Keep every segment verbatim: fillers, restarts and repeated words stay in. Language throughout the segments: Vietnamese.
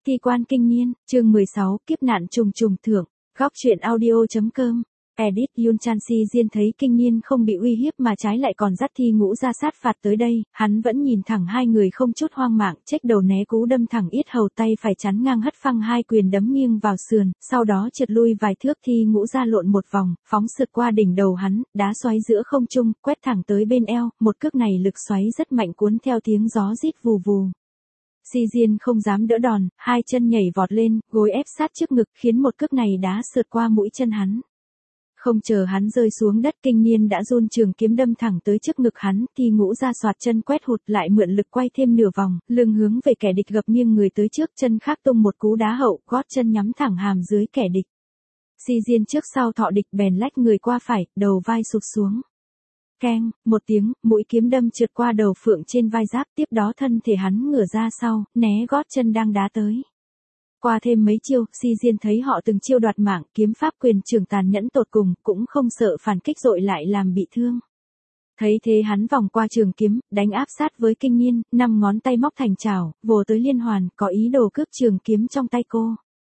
Thi quan kinh niên, chương mười sáu, kiếp nạn trùng trùng thưởng, góc truyện audio.com. Edit Yun Chan Si Diên thấy kinh niên không bị uy hiếp mà trái lại còn dắt Thi Ngũ ra sát phạt tới đây, hắn vẫn nhìn thẳng hai người không chút hoang mạng, chếch đầu né cú đâm thẳng yết hầu, tay phải chắn ngang hất phăng hai quyền đấm nghiêng vào sườn, sau đó trượt lui vài thước. Thi Ngũ ra lộn một vòng, phóng sượt qua đỉnh đầu hắn, đá xoáy giữa không trung, quét thẳng tới bên eo, một cước này lực xoáy rất mạnh cuốn theo tiếng gió rít vù vù. Si Diên không dám đỡ đòn, hai chân nhảy vọt lên, gối ép sát trước ngực, khiến một cước này đá sượt qua mũi chân hắn. Không chờ hắn rơi xuống đất, kinh niên đã run trường kiếm đâm thẳng tới trước ngực hắn. Thi Ngũ ra soạt chân quét hụt, lại mượn lực quay thêm nửa vòng, lưng hướng về kẻ địch, gập nghiêng người tới trước, chân khác tung một cú đá hậu, gót chân nhắm thẳng hàm dưới kẻ địch. Si Diên trước sau thọ địch, bèn lách người qua phải, đầu vai sụp xuống. Keng, một tiếng, mũi kiếm đâm trượt qua đầu phượng trên vai giáp, tiếp đó thân thể hắn ngửa ra sau, né gót chân đang đá tới. Qua thêm mấy chiêu, Si Diên thấy họ từng chiêu đoạt mạng, kiếm pháp quyền trường tàn nhẫn tột cùng, cũng không sợ phản kích dội lại làm bị thương. Thấy thế hắn vòng qua trường kiếm, đánh áp sát với kinh niên, năm ngón tay móc thành chảo, vồ tới liên hoàn, có ý đồ cướp trường kiếm trong tay cô.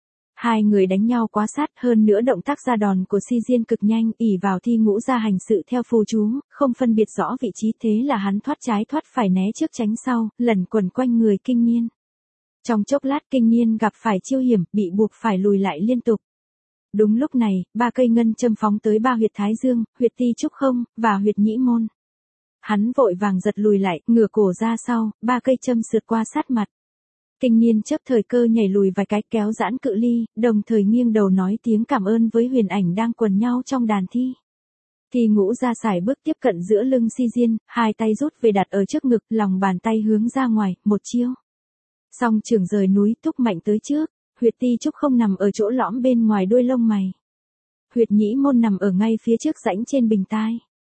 Hai người đánh nhau quá sát, hơn nữa động tác ra đòn của Si Diên cực nhanh, ỷ vào Thi Ngũ ra hành sự theo phù chú, không phân biệt rõ vị trí, thế là hắn thoát trái thoát phải, né trước tránh sau, lẩn quẩn quanh người kinh niên. Trong chốc lát kinh niên gặp phải chiêu hiểm, bị buộc phải lùi lại liên tục. Đúng lúc này, ba cây ngân châm phóng tới ba huyệt thái dương, huyệt ti trúc không, và huyệt nhĩ môn. Hắn vội vàng giật lùi lại, ngửa cổ ra sau, ba cây châm sượt qua sát mặt. Kinh niên chớp thời cơ nhảy lùi vài cái, kéo giãn cự ly, đồng thời nghiêng đầu nói tiếng cảm ơn với huyền ảnh đang quần nhau trong đàn thi. Thi Ngũ ra sải bước tiếp cận giữa lưng Si Diên, hai tay rút về đặt ở trước ngực, lòng bàn tay hướng ra ngoài, một chiêu. Song trường rời núi, thúc mạnh tới trước, huyệt ti trúc không nằm ở chỗ lõm bên ngoài đuôi lông mày. Huyệt nhĩ môn nằm ở ngay phía trước rãnh trên bình tai.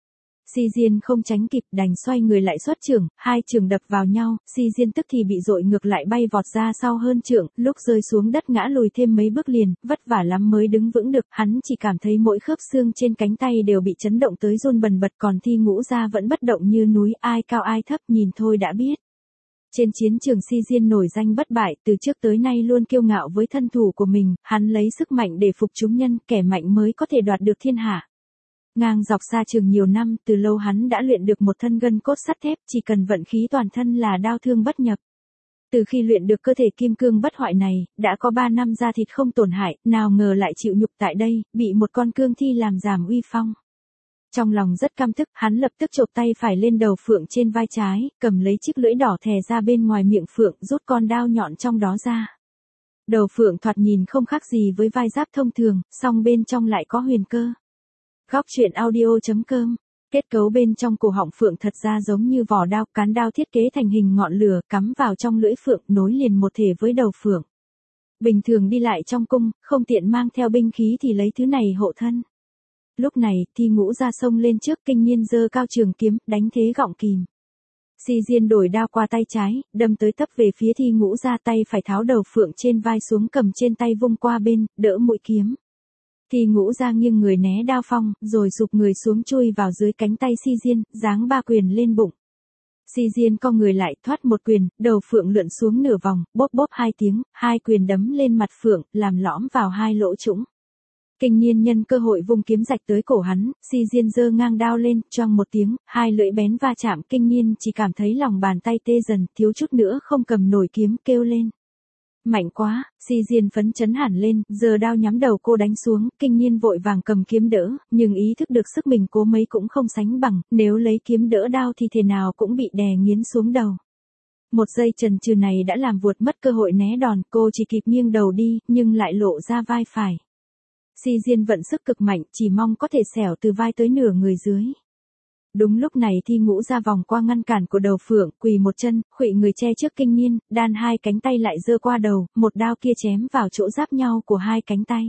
Si Diên không tránh kịp, đành xoay người lại xuất trường, hai trường đập vào nhau, Si Diên tức thì bị dội ngược lại, bay vọt ra sau hơn trượng, lúc rơi xuống đất ngã lùi thêm mấy bước liền, vất vả lắm mới đứng vững được, hắn chỉ cảm thấy mỗi khớp xương trên cánh tay đều bị chấn động tới run bần bật, còn Thi Ngũ ra vẫn bất động như núi, ai cao ai thấp nhìn thôi đã biết. Trên chiến trường Si Diên nổi danh bất bại, từ trước tới nay luôn kiêu ngạo với thân thủ của mình, hắn lấy sức mạnh để phục chúng nhân, kẻ mạnh mới có thể đoạt được thiên hạ. Ngang dọc xa trường nhiều năm, từ lâu hắn đã luyện được một thân gân cốt sắt thép, chỉ cần vận khí toàn thân là đao thương bất nhập. Từ khi luyện được cơ thể kim cương bất hoại này, đã có ba năm da thịt không tổn hại, nào ngờ lại chịu nhục tại đây, bị một con cương thi làm giảm uy phong. Trong lòng rất căm tức, hắn lập tức chộp tay phải lên đầu phượng trên vai trái, cầm lấy chiếc lưỡi đỏ thè ra bên ngoài miệng phượng, rút con đao nhọn trong đó ra. Đầu phượng thoạt nhìn không khác gì với vai giáp thông thường, song bên trong lại có huyền cơ. Góc truyện audio.com. Kết cấu bên trong cổ họng phượng thật ra giống như vỏ đao, cán đao thiết kế thành hình ngọn lửa, cắm vào trong lưỡi phượng, nối liền một thể với đầu phượng. Bình thường đi lại trong cung, không tiện mang theo binh khí thì lấy thứ này hộ thân. Lúc này, Thi Ngũ ra sông lên trước, kinh niên giơ cao trường kiếm, đánh thế gọng kìm. Si Diên đổi đao qua tay trái, đâm tới tấp về phía Thi Ngũ ra, tay phải tháo đầu phượng trên vai xuống, cầm trên tay vung qua bên, đỡ mũi kiếm. Thi Ngũ ra nghiêng người né đao phong, rồi sụp người xuống chui vào dưới cánh tay Si Diên, giáng ba quyền lên bụng. Si Diên co người lại, thoát một quyền, đầu phượng lượn xuống nửa vòng, bóp bóp hai tiếng, hai quyền đấm lên mặt phượng, làm lõm vào hai lỗ trũng. Kinh niên nhân cơ hội vung kiếm rạch tới cổ hắn, Si Diên giơ ngang đao lên, choang một tiếng, hai lưỡi bén va chạm, kinh niên chỉ cảm thấy lòng bàn tay tê dần, thiếu chút nữa không cầm nổi kiếm, kêu lên. Mạnh quá, Si Diên phấn chấn hẳn lên, giờ đao nhắm đầu cô đánh xuống, kinh niên vội vàng cầm kiếm đỡ, nhưng ý thức được sức mình cố mấy cũng không sánh bằng, nếu lấy kiếm đỡ đao thì thế nào cũng bị đè nghiến xuống đầu. Một giây chần chừ này đã làm vuột mất cơ hội né đòn, cô chỉ kịp nghiêng đầu đi, nhưng lại lộ ra vai phải. Si Diên vận sức cực mạnh, chỉ mong có thể xẻo từ vai tới nửa người dưới. Đúng lúc này Thi Ngũ ra vòng qua ngăn cản của đầu phượng, quỳ một chân, khuỵu người che trước kinh niên, đan hai cánh tay lại giơ qua đầu, một đao kia chém vào chỗ giáp nhau của hai cánh tay.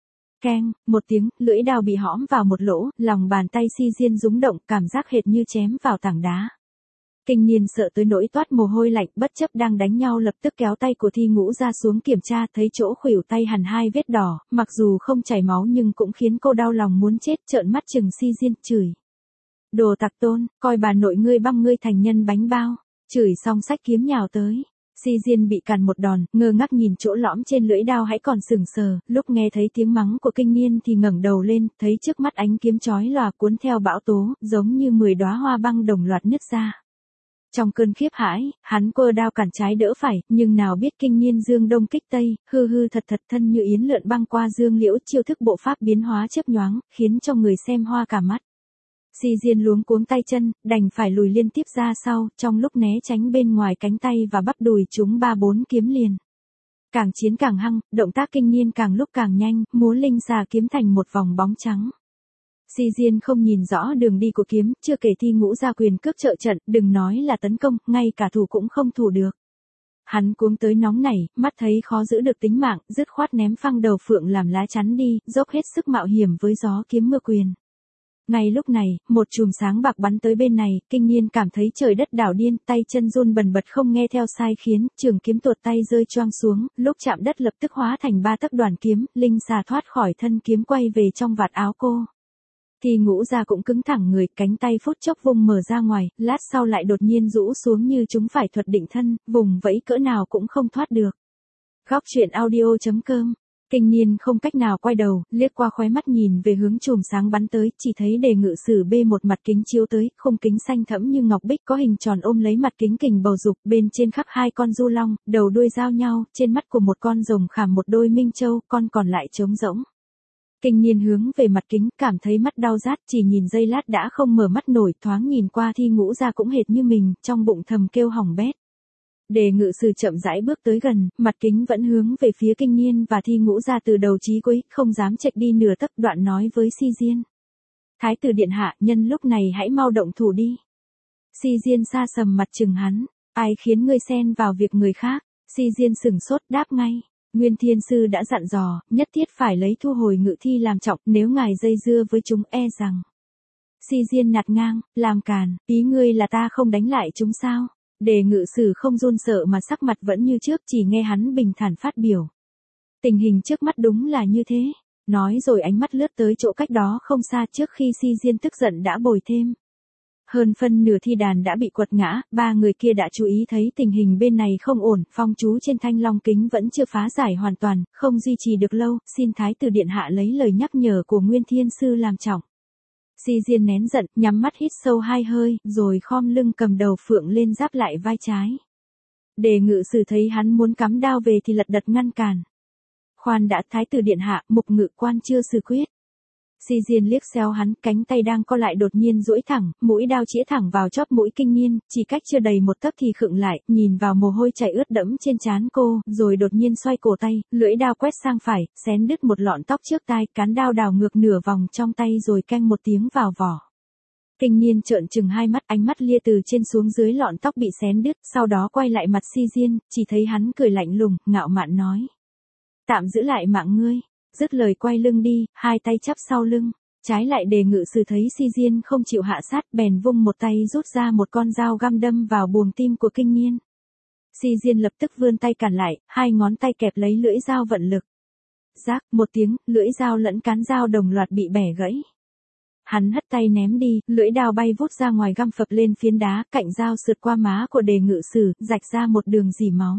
Keng, một tiếng, lưỡi đao bị hõm vào một lỗ, lòng bàn tay Si Diên rúng động, cảm giác hệt như chém vào tảng đá. Kinh niên sợ tới nỗi toát mồ hôi lạnh, bất chấp đang đánh nhau lập tức kéo tay của Thi Ngũ ra xuống kiểm tra, thấy chỗ khuỷu tay hằn hai vết đỏ, mặc dù không chảy máu nhưng cũng khiến cô đau lòng muốn chết, trợn mắt chừng Si Diên, chửi. Đồ tặc tôn, coi bà nội ngươi băm ngươi thành nhân bánh bao, chửi xong xách kiếm nhào tới. Si Diên bị càn một đòn, ngơ ngác nhìn chỗ lõm trên lưỡi đao hãy còn sừng sờ, lúc nghe thấy tiếng mắng của kinh niên thì ngẩng đầu lên, thấy trước mắt ánh kiếm chói lòa cuốn theo bão tố, giống như mười đóa hoa băng đồng loạt nứt ra. Trong cơn khiếp hãi, hắn quơ đao cản trái đỡ phải, nhưng nào biết kinh niên dương đông kích tây, hư hư thật thật thân như yến lượn băng qua dương liễu, chiêu thức bộ pháp biến hóa chớp nhoáng, khiến cho người xem hoa cả mắt. Si Diên luống cuống tay chân, đành phải lùi liên tiếp ra sau, trong lúc né tránh bên ngoài cánh tay và bắp đùi chúng ba bốn kiếm liền. Càng chiến càng hăng, động tác kinh niên càng lúc càng nhanh, múa linh xà kiếm thành một vòng bóng trắng. Si Diên không nhìn rõ đường đi của kiếm, chưa kể thi ngũ ra quyền cướp trợ trận, đừng nói là tấn công, ngay cả thủ cũng không thủ được. Hắn cuống tới nóng nảy, mắt thấy khó giữ được tính mạng, dứt khoát ném phăng đầu phượng làm lá chắn đi, dốc hết sức mạo hiểm với gió kiếm mưa quyền. Ngay lúc này, một chùm sáng bạc bắn tới bên này, kinh niên cảm thấy trời đất đảo điên, tay chân run bần bật không nghe theo sai khiến, trường kiếm tuột tay rơi choang xuống, lúc chạm đất lập tức hóa thành ba tấc đoàn kiếm, linh xà thoát khỏi thân kiếm quay về trong vạt áo cô. Thì ngũ ra cũng cứng thẳng người, cánh tay phút chốc vùng mở ra ngoài, lát sau lại đột nhiên rũ xuống như chúng phải thuật định thân, vùng vẫy cỡ nào cũng không thoát được. Góc truyện audio chấm com. Kinh niên không cách nào quay đầu, liếc qua khóe mắt nhìn về hướng chùm sáng bắn tới, chỉ thấy đề ngự sử bê một mặt kính chiếu tới, khung kính xanh thẫm như ngọc bích có hình tròn ôm lấy mặt kính kình bầu dục, bên trên khắc hai con du long, đầu đuôi giao nhau, trên mắt của một con rồng khảm một đôi minh châu, con còn lại trống rỗng. Kinh niên hướng về mặt kính, cảm thấy mắt đau rát, chỉ nhìn giây lát đã không mở mắt nổi, thoáng nhìn qua thi ngũ ra cũng hệt như mình, trong bụng thầm kêu hỏng bét. Đề ngự sử chậm rãi bước tới gần, mặt kính vẫn hướng về phía kinh niên và thi ngũ ra từ đầu chí cuối, không dám chệch đi nửa tấc, đoạn nói với Si Diên. Thái tử điện hạ, nhân lúc này hãy mau động thủ đi. Si Diên sa sầm mặt chừng hắn, ai khiến ngươi xen vào việc người khác? Si Diên sửng sốt đáp ngay. Nguyên Thiên Sư đã dặn dò, nhất thiết phải lấy thu hồi ngự thi làm trọng, nếu ngài dây dưa với chúng e rằng. Si Diên nạt ngang, làm càn, ý ngươi là ta không đánh lại chúng sao? Đề ngự sử không run sợ mà sắc mặt vẫn như trước, chỉ nghe hắn bình thản phát biểu. Tình hình trước mắt đúng là như thế. Nói rồi ánh mắt lướt tới chỗ cách đó không xa, trước khi Si Diên tức giận đã bồi thêm. Hơn phân nửa thi đàn đã bị quật ngã, ba người kia đã chú ý thấy tình hình bên này không ổn, phong chú trên thanh long kính vẫn chưa phá giải hoàn toàn, không duy trì được lâu, xin Thái tử điện hạ lấy lời nhắc nhở của Nguyên Thiên Sư làm trọng. Si Diên nén giận, nhắm mắt hít sâu hai hơi, rồi khom lưng cầm đầu phượng lên giáp lại vai trái. Đề ngự sử thấy hắn muốn cắm đao về thì lật đật ngăn cản. Khoan đã, Thái tử điện hạ, mục ngự quan chưa xử quyết. Si Diên liếc xéo hắn, cánh tay đang co lại đột nhiên duỗi thẳng, mũi đao chĩa thẳng vào chóp mũi kinh niên, chỉ cách chưa đầy một tấc thì khựng lại, nhìn vào mồ hôi chảy ướt đẫm trên trán cô, rồi đột nhiên xoay cổ tay, lưỡi đao quét sang phải, xén đứt một lọn tóc trước tai, cán đao đảo ngược nửa vòng trong tay rồi keng một tiếng vào vỏ. Kinh niên trợn trừng hai mắt, ánh mắt lia từ trên xuống dưới lọn tóc bị xén đứt, sau đó quay lại mặt Si Diên, chỉ thấy hắn cười lạnh lùng, ngạo mạn nói: "Tạm giữ lại mạng ngươi." Dứt lời quay lưng đi, hai tay chắp sau lưng. Trái lại đề ngự sử thấy Si Diên không chịu hạ sát, bèn vung một tay rút ra một con dao găm đâm vào buồng tim của kinh niên. Si Diên lập tức vươn tay cản lại, hai ngón tay kẹp lấy lưỡi dao vận lực. Rác, một tiếng, lưỡi dao lẫn cán dao đồng loạt bị bẻ gãy. Hắn hất tay ném đi, lưỡi đao bay vút ra ngoài găm phập lên phiến đá, cạnh dao sượt qua má của đề ngự sử, rạch ra một đường rỉ máu.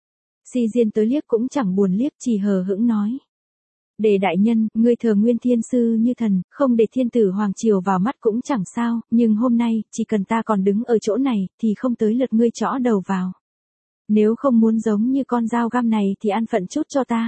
Si Diên tới liếc cũng chẳng buồn liếc, chỉ hờ hững nói: "Đề đại nhân, ngươi thờ Nguyên Thiên Sư như thần, không để thiên tử hoàng triều vào mắt cũng chẳng sao, nhưng hôm nay, chỉ cần ta còn đứng ở chỗ này, thì không tới lượt ngươi chõ đầu vào. Nếu không muốn giống như con dao găm này thì an phận chút cho ta."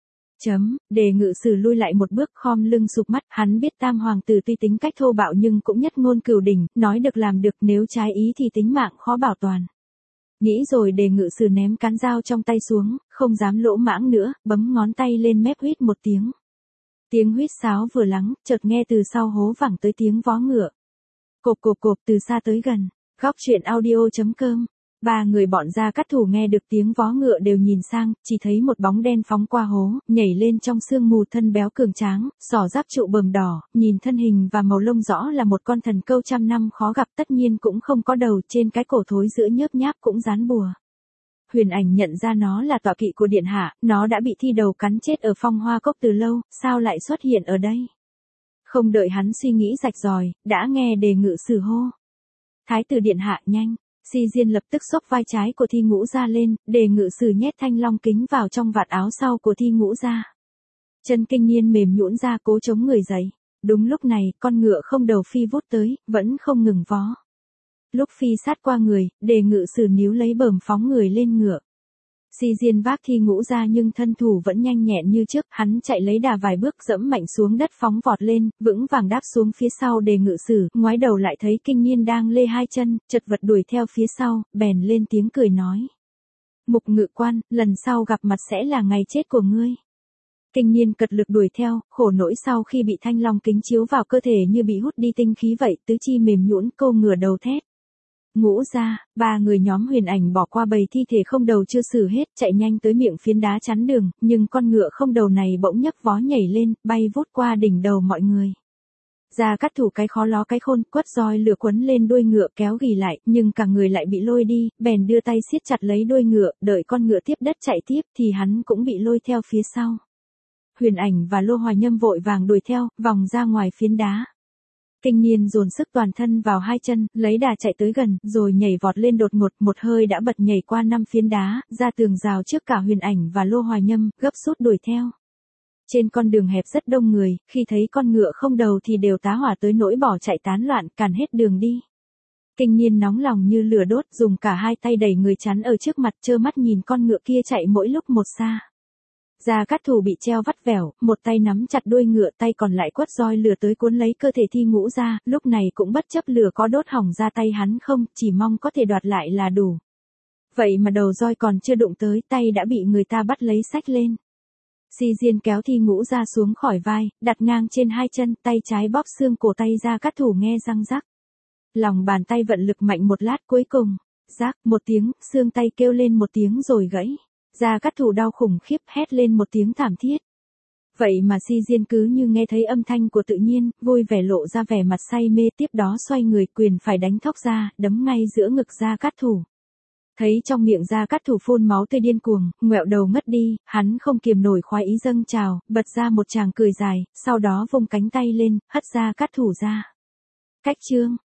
Chấm, đề ngự sử lui lại một bước, khom lưng sụp mắt, hắn biết tam hoàng tử tuy tính cách thô bạo nhưng cũng nhất ngôn cửu đỉnh, nói được làm được, nếu trái ý thì tính mạng khó bảo toàn. Nghĩ rồi đề ngự sử ném cán dao trong tay xuống, không dám lỗ mãng nữa, bấm ngón tay lên mép huýt một tiếng. Tiếng huýt sáo vừa lắng, chợt nghe từ sau hố vẳng tới tiếng vó ngựa. Cộp cộp cộp từ xa tới gần. Góc truyện audio chấm com. Ba người bọn Gia Cát Thủ nghe được tiếng vó ngựa đều nhìn sang, chỉ thấy một bóng đen phóng qua hố, nhảy lên trong sương mù, thân béo cường tráng, xỏ giáp trụ bờm đỏ, nhìn thân hình và màu lông rõ là một con thần câu trăm năm khó gặp, tất nhiên cũng không có đầu, trên cái cổ thối giữa nhớp nháp cũng dán bùa. Huyền Ảnh nhận ra nó là tọa kỵ của điện hạ, nó đã bị thi đầu cắn chết ở Phong Hoa Cốc từ lâu, sao lại xuất hiện ở đây? Không đợi hắn suy nghĩ rạch ròi, đã nghe đề ngự sử hô: "Thái tử điện hạ nhanh!" Si Diên lập tức xốc vai trái của Thi Ngũ Gia lên, để ngự sử nhét thanh long kính vào trong vạt áo sau của Thi Ngũ Gia. Chân Kinh Niên mềm nhũn ra cố chống người dậy. Đúng lúc này, con ngựa không đầu phi vút tới, vẫn không ngừng vó. Lúc phi sát qua người, để ngự sử níu lấy bờm phóng người lên ngựa. Si Diên vác Thi Ngũ Gia nhưng thân thủ vẫn nhanh nhẹn như trước, hắn chạy lấy đà vài bước dẫm mạnh xuống đất phóng vọt lên, vững vàng đáp xuống phía sau để ngự sử, ngoái đầu lại thấy Kinh Niên đang lê hai chân, chật vật đuổi theo phía sau, bèn lên tiếng cười nói. Mục Ngự Quan, lần sau gặp mặt sẽ là ngày chết của ngươi. Kinh Niên cật lực đuổi theo, khổ nỗi sau khi bị thanh long kính chiếu vào cơ thể như bị hút đi tinh khí vậy, tứ chi mềm nhũn, cô ngửa đầu thét. Ngũ Gia, ba người nhóm Huyền Ảnh bỏ qua bầy thi thể không đầu chưa xử hết, chạy nhanh tới miệng phiến đá chắn đường, nhưng con ngựa không đầu này bỗng nhấc vó nhảy lên, bay vút qua đỉnh đầu mọi người. Gia Cát Thủ cái khó ló cái khôn, quất roi lửa quấn lên đuôi ngựa kéo ghì lại, nhưng cả người lại bị lôi đi, bèn đưa tay siết chặt lấy đuôi ngựa, đợi con ngựa tiếp đất chạy tiếp thì hắn cũng bị lôi theo phía sau. Huyền Ảnh và Lô Hoài Nhâm vội vàng đuổi theo, vòng ra ngoài phiến đá. Kinh Niên dồn sức toàn thân vào hai chân, lấy đà chạy tới gần, rồi nhảy vọt lên đột ngột, một hơi đã bật nhảy qua năm phiến đá, ra tường rào trước cả Huyền Ảnh và Lô Hoài Nhâm, gấp rút đuổi theo. Trên con đường hẹp rất đông người, khi thấy con ngựa không đầu thì đều tá hỏa tới nỗi bỏ chạy tán loạn, cản hết đường đi. Kinh Niên nóng lòng như lửa đốt, dùng cả hai tay đẩy người chắn ở trước mặt, trơ mắt nhìn con ngựa kia chạy mỗi lúc một xa. Gia Cát Thủ bị treo vắt vẻo, một tay nắm chặt đuôi ngựa, tay còn lại quất roi lửa tới cuốn lấy cơ thể Thi Ngũ Gia, lúc này cũng bất chấp lửa có đốt hỏng ra tay hắn không, chỉ mong có thể đoạt lại là đủ. Vậy mà đầu roi còn chưa đụng tới, tay đã bị người ta bắt lấy xách lên. Si Diên kéo Thi Ngũ Gia xuống khỏi vai, đặt ngang trên hai chân, tay trái bóp xương cổ tay Gia Cát Thủ nghe răng rắc. Lòng bàn tay vận lực mạnh một lát cuối cùng, rác một tiếng, xương tay kêu lên một tiếng rồi gãy. Gia Cát Thủ đau khủng khiếp hét lên một tiếng thảm thiết. Vậy mà Si Diên cứ như nghe thấy âm thanh của tự nhiên, vui vẻ lộ ra vẻ mặt say mê, tiếp đó xoay người quyền phải đánh thóc ra, đấm ngay giữa ngực Gia Cát Thủ. Thấy trong miệng Gia Cát Thủ phun máu tươi điên cuồng, ngoẹo đầu ngất đi, hắn không kiềm nổi khoái ý dâng trào, bật ra một tràng cười dài, sau đó vung cánh tay lên, hất Gia Cát Thủ ra. Cách chương